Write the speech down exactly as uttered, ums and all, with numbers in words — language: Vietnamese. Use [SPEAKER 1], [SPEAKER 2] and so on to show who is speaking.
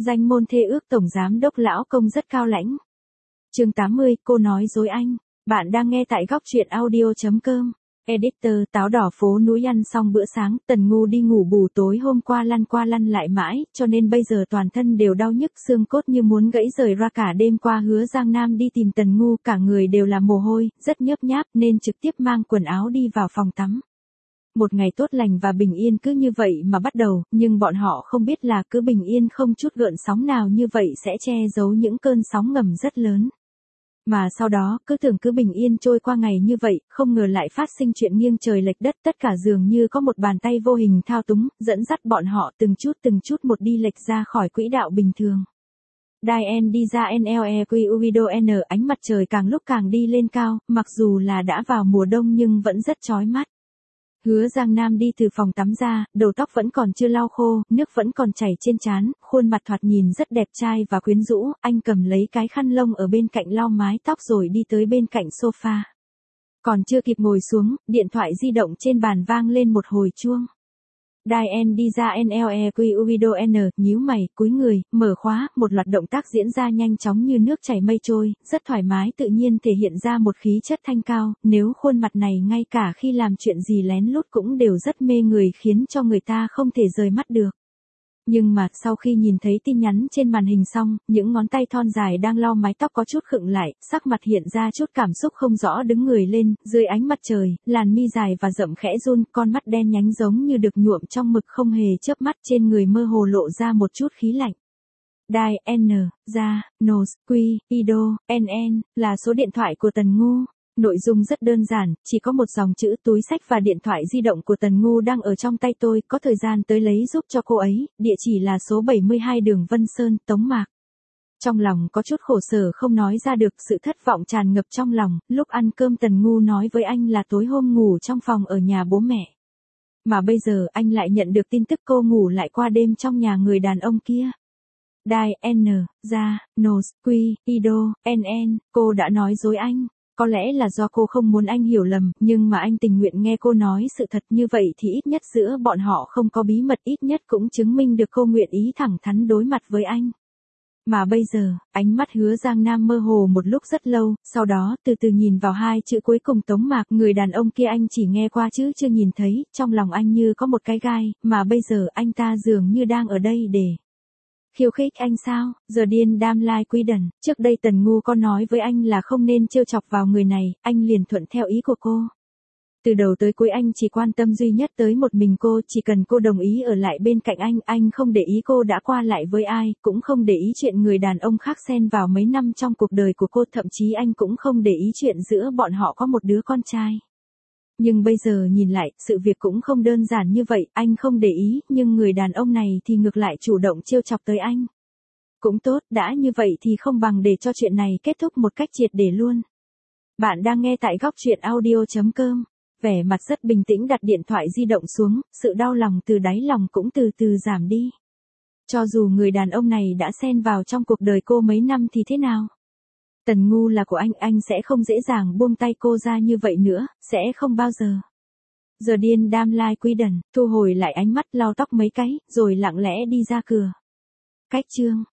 [SPEAKER 1] Danh môn thê ước tổng giám đốc lão công rất cao lãnh. Chương tám mươi, cô nói dối anh. Bạn đang nghe tại góc truyện audio chấm com. Editor, táo đỏ phố núi ăn xong bữa sáng, Tần Ngu đi ngủ bù tối hôm qua lăn qua lăn lại mãi, cho nên bây giờ toàn thân đều đau nhức xương cốt như muốn gãy rời ra. Cả đêm qua Hứa Giang Nam đi tìm Tần Ngu, cả người đều là mồ hôi, rất nhớp nháp nên trực tiếp mang quần áo đi vào phòng tắm. Một ngày tốt lành và bình yên cứ như vậy mà bắt đầu, nhưng bọn họ không biết là cứ bình yên không chút gợn sóng nào như vậy sẽ che giấu những cơn sóng ngầm rất lớn. Mà sau đó, cứ tưởng cứ bình yên trôi qua ngày như vậy, không ngờ lại phát sinh chuyện nghiêng trời lệch đất, tất cả dường như có một bàn tay vô hình thao túng, dẫn dắt bọn họ từng chút từng chút một đi lệch ra khỏi quỹ đạo bình thường. Diane đi ra en lờ e quy u video N, ánh mặt trời càng lúc càng đi lên cao, mặc dù là đã vào mùa đông nhưng vẫn rất chói mắt. Hứa Giang Nam đi từ phòng tắm ra, đầu tóc vẫn còn chưa lau khô, nước vẫn còn chảy trên trán, khuôn mặt thoạt nhìn rất đẹp trai và quyến rũ, anh cầm lấy cái khăn lông ở bên cạnh lau mái tóc rồi đi tới bên cạnh sofa. Còn chưa kịp ngồi xuống, điện thoại di động trên bàn vang lên một hồi chuông. Diane đi ra en lờ e quy u video N, nhíu mày, cúi người, mở khóa, một loạt động tác diễn ra nhanh chóng như nước chảy mây trôi, rất thoải mái tự nhiên thể hiện ra một khí chất thanh cao, nếu khuôn mặt này ngay cả khi làm chuyện gì lén lút cũng đều rất mê người khiến cho người ta không thể rời mắt được. Nhưng mà, sau khi nhìn thấy tin nhắn trên màn hình xong, những ngón tay thon dài đang lau mái tóc có chút khựng lại, sắc mặt hiện ra chút cảm xúc không rõ đứng người lên, dưới ánh mặt trời, làn mi dài và rậm khẽ run, con mắt đen nhánh giống như được nhuộm trong mực không hề chớp mắt, trên người mơ hồ lộ ra một chút khí lạnh. Diane, ra, Nos, Quy, Ido, en en, là số điện thoại của Tần Ngu. Nội dung rất đơn giản, chỉ có một dòng chữ túi xách và điện thoại di động của Tần Ngu đang ở trong tay tôi, có thời gian tới lấy giúp cho cô ấy, địa chỉ là số bảy mươi hai đường Vân Sơn, Tống Mạc. Trong lòng có chút khổ sở không nói ra được, sự thất vọng tràn ngập trong lòng, lúc ăn cơm Tần Ngu nói với anh là tối hôm ngủ trong phòng ở nhà bố mẹ. Mà bây giờ anh lại nhận được tin tức cô ngủ lại qua đêm trong nhà người đàn ông kia. Diane, ra, Nos, Quy, Ido, en en, cô đã nói dối anh. Có lẽ là do cô không muốn anh hiểu lầm, nhưng mà anh tình nguyện nghe cô nói sự thật, như vậy thì ít nhất giữa bọn họ không có bí mật, ít nhất cũng chứng minh được cô nguyện ý thẳng thắn đối mặt với anh. Mà bây giờ, ánh mắt Hứa Giang Nam mơ hồ một lúc rất lâu, sau đó từ từ nhìn vào hai chữ cuối cùng Tống Mạc, người đàn ông kia anh chỉ nghe qua chứ chưa nhìn thấy, trong lòng anh như có một cái gai, mà bây giờ anh ta dường như đang ở đây để khiêu khích anh sao? Giờ điên đam lai quy đần, trước đây Tần Ngu có nói với anh là không nên trêu chọc vào người này, anh liền thuận theo ý của cô. Từ đầu tới cuối anh chỉ quan tâm duy nhất tới một mình cô, chỉ cần cô đồng ý ở lại bên cạnh anh, anh không để ý cô đã qua lại với ai, cũng không để ý chuyện người đàn ông khác xen vào mấy năm trong cuộc đời của cô, thậm chí anh cũng không để ý chuyện giữa bọn họ có một đứa con trai. Nhưng bây giờ nhìn lại, sự việc cũng không đơn giản như vậy, anh không để ý, nhưng người đàn ông này thì ngược lại chủ động trêu chọc tới anh. Cũng tốt, đã như vậy thì không bằng để cho chuyện này kết thúc một cách triệt để luôn. Bạn đang nghe tại góc truyện audio chấm com. Vẻ mặt rất bình tĩnh đặt điện thoại di động xuống, sự đau lòng từ đáy lòng cũng từ từ giảm đi. Cho dù người đàn ông này đã xen vào trong cuộc đời cô mấy năm thì thế nào? Tần Ngu là của anh, anh sẽ không dễ dàng buông tay cô ra như vậy nữa, sẽ không bao giờ. Giờ điên đam lai quy đần, thu hồi lại ánh mắt lau tóc mấy cái, rồi lặng lẽ đi ra cửa. Cách chương.